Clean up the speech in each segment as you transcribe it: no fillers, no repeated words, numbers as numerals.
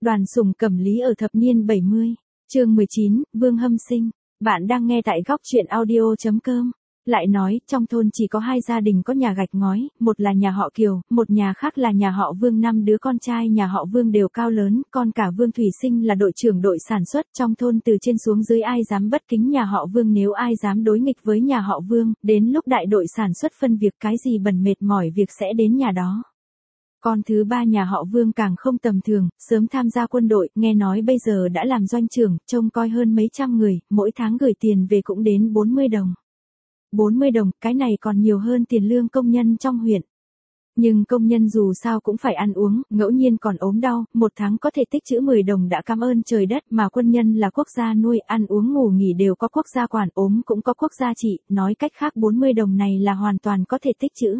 Đoàn Sùng Cẩm Lý ở thập niên 70, chương 19, Vương Hâm Sinh. Bạn đang nghe tại góc truyện audio.com. Lại nói, trong thôn chỉ có hai gia đình có nhà gạch ngói, một là nhà họ Kiều, một nhà khác là nhà họ Vương. 5 đứa con trai nhà họ Vương đều cao lớn, con cả Vương Thủy Sinh là đội trưởng đội sản xuất. Trong thôn từ trên xuống dưới ai dám bất kính nhà họ Vương, nếu ai dám đối nghịch với nhà họ Vương, đến lúc đại đội sản xuất phân việc cái gì bần mệt mỏi việc sẽ đến nhà đó. Con thứ ba nhà họ Vương càng không tầm thường, sớm tham gia quân đội, nghe nói bây giờ đã làm doanh trưởng, trông coi hơn mấy trăm người, mỗi tháng gửi tiền về cũng đến 40 đồng. 40 đồng, cái này còn nhiều hơn tiền lương công nhân trong huyện. Nhưng công nhân dù sao cũng phải ăn uống, ngẫu nhiên còn ốm đau, một tháng có thể tích trữ 10 đồng đã cảm ơn trời đất, mà quân nhân là quốc gia nuôi, ăn uống ngủ nghỉ đều có quốc gia quản, ốm cũng có quốc gia trị, nói cách khác 40 đồng này là hoàn toàn có thể tích trữ.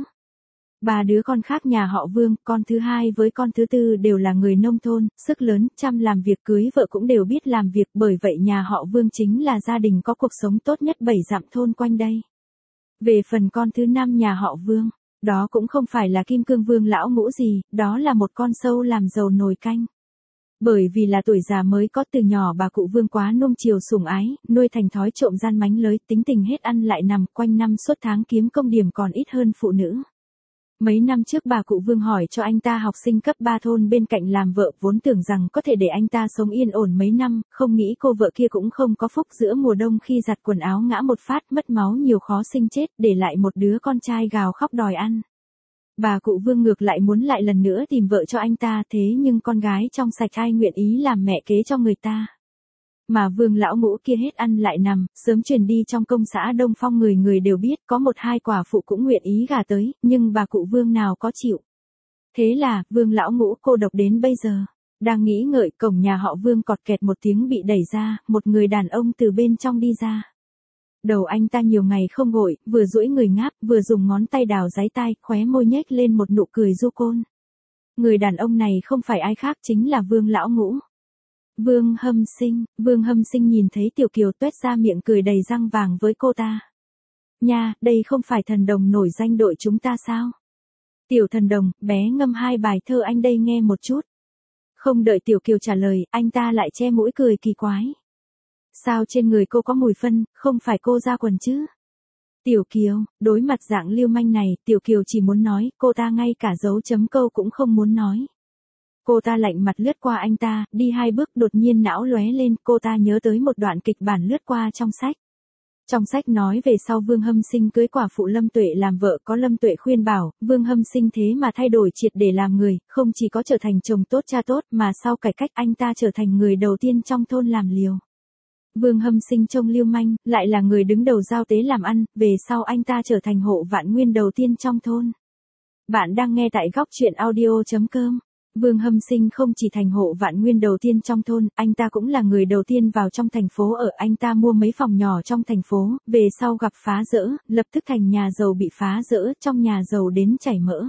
Ba đứa con khác nhà họ Vương, con thứ hai với con thứ tư đều là người nông thôn, sức lớn, chăm làm việc, cưới vợ cũng đều biết làm việc, bởi vậy nhà họ Vương chính là gia đình có cuộc sống tốt nhất 7 dặm thôn quanh đây. Về phần con thứ năm nhà họ Vương, đó cũng không phải là Kim Cương Vương lão ngũ gì, đó là một con sâu làm dầu nồi canh. Bởi vì là tuổi già mới có, từ nhỏ bà cụ Vương quá nuông chiều sủng ái, nuôi thành thói trộm gian mánh lới, tính tình hết ăn lại nằm, quanh năm suốt tháng kiếm công điểm còn ít hơn phụ nữ. Mấy năm trước bà cụ Vương hỏi cho anh ta học sinh cấp 3 thôn bên cạnh làm vợ, vốn tưởng rằng có thể để anh ta sống yên ổn mấy năm, không nghĩ cô vợ kia cũng không có phúc, giữa mùa đông khi giặt quần áo ngã một phát mất máu nhiều khó sinh chết, để lại một đứa con trai gào khóc đòi ăn. Bà cụ Vương ngược lại muốn lại lần nữa tìm vợ cho anh ta, thế nhưng con gái trong sạch ai nguyện ý làm mẹ kế cho người ta. Mà Vương lão ngũ kia hết ăn lại nằm, sớm truyền đi trong công xã Đông Phong, người người đều biết, có một hai quả phụ cũng nguyện ý gả tới, nhưng bà cụ Vương nào có chịu. Thế là, Vương lão ngũ cô độc đến bây giờ. Đang nghĩ ngợi, cổng nhà họ Vương cọt kẹt một tiếng bị đẩy ra, một người đàn ông từ bên trong đi ra. Đầu anh ta nhiều ngày không gội, vừa duỗi người ngáp, vừa dùng ngón tay đào dáy tai, khóe môi nhếch lên một nụ cười du côn. Người đàn ông này không phải ai khác, chính là Vương lão ngũ. Vương Hâm Sinh nhìn thấy Tiểu Kiều tuét ra miệng cười đầy răng vàng với cô ta. Nha, đây không phải thần đồng nổi danh đội chúng ta sao? Tiểu thần đồng, bé ngâm hai bài thơ anh đây nghe một chút. Không đợi Tiểu Kiều trả lời, anh ta lại che mũi cười kỳ quái. Sao trên người cô có mùi phân, không phải cô ra quần chứ? Tiểu Kiều, đối mặt dạng lưu manh này, Tiểu Kiều chỉ muốn nói, cô ta ngay cả dấu chấm câu cũng không muốn nói. Cô ta lạnh mặt lướt qua anh ta, đi hai bước đột nhiên não lóe lên, cô ta nhớ tới một đoạn kịch bản lướt qua trong sách. Trong sách nói về sau Vương Hâm Sinh cưới quả phụ Lâm Tuệ làm vợ, có Lâm Tuệ khuyên bảo, Vương Hâm Sinh thế mà thay đổi triệt để làm người, không chỉ có trở thành chồng tốt cha tốt, mà sau cải cách anh ta trở thành người đầu tiên trong thôn làm liều. Vương Hâm Sinh trông lưu manh, lại là người đứng đầu giao tế làm ăn, về sau anh ta trở thành hộ vạn nguyên đầu tiên trong thôn. Bạn đang nghe tại góc truyện audio.com. Vương Hâm Sinh không chỉ thành hộ vạn nguyên đầu tiên trong thôn, anh ta cũng là người đầu tiên vào trong thành phố ở, anh ta mua mấy phòng nhỏ trong thành phố, về sau gặp phá rỡ, lập tức thành nhà giàu bị phá rỡ, trong nhà giàu đến chảy mỡ.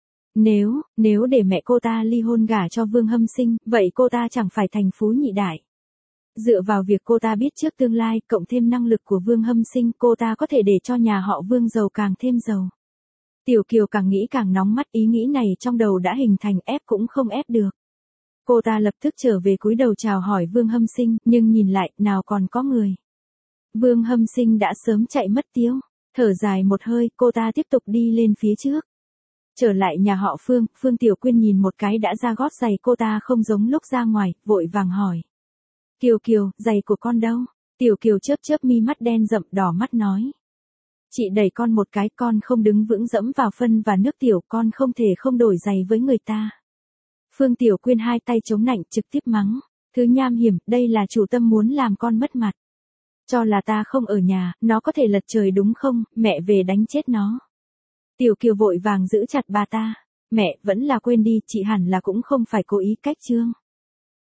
Nếu để mẹ cô ta ly hôn gả cho Vương Hâm Sinh, vậy cô ta chẳng phải thành phú nhị đại. Dựa vào việc cô ta biết trước tương lai, cộng thêm năng lực của Vương Hâm Sinh, cô ta có thể để cho nhà họ Vương giàu càng thêm giàu. Tiểu Kiều càng nghĩ càng nóng mắt, ý nghĩ này trong đầu đã hình thành, ép cũng không ép được. Cô ta lập tức trở về cúi đầu chào hỏi Vương Hâm Sinh, nhưng nhìn lại, nào còn có người. Vương Hâm Sinh đã sớm chạy mất tiêu, thở dài một hơi, cô ta tiếp tục đi lên phía trước. Trở lại nhà họ Phương Tiểu Quyên nhìn một cái đã ra gót giày cô ta không giống lúc ra ngoài, vội vàng hỏi. Kiều, giày của con đâu? Tiểu Kiều chớp mi mắt đen rậm đỏ mắt nói. Chị đẩy con một cái, con không đứng vững dẫm vào phân và nước tiểu, con không thể không đổi giày với người ta. Phương Tiểu Quyên hai tay chống nạnh trực tiếp mắng. Thứ nham hiểm, đây là chủ tâm muốn làm con mất mặt. Cho là ta không ở nhà, nó có thể lật trời đúng không, mẹ về đánh chết nó. Tiểu Kiều vội vàng giữ chặt bà ta. Mẹ, vẫn là quên đi, chị hẳn là cũng không phải cố ý cách Trương.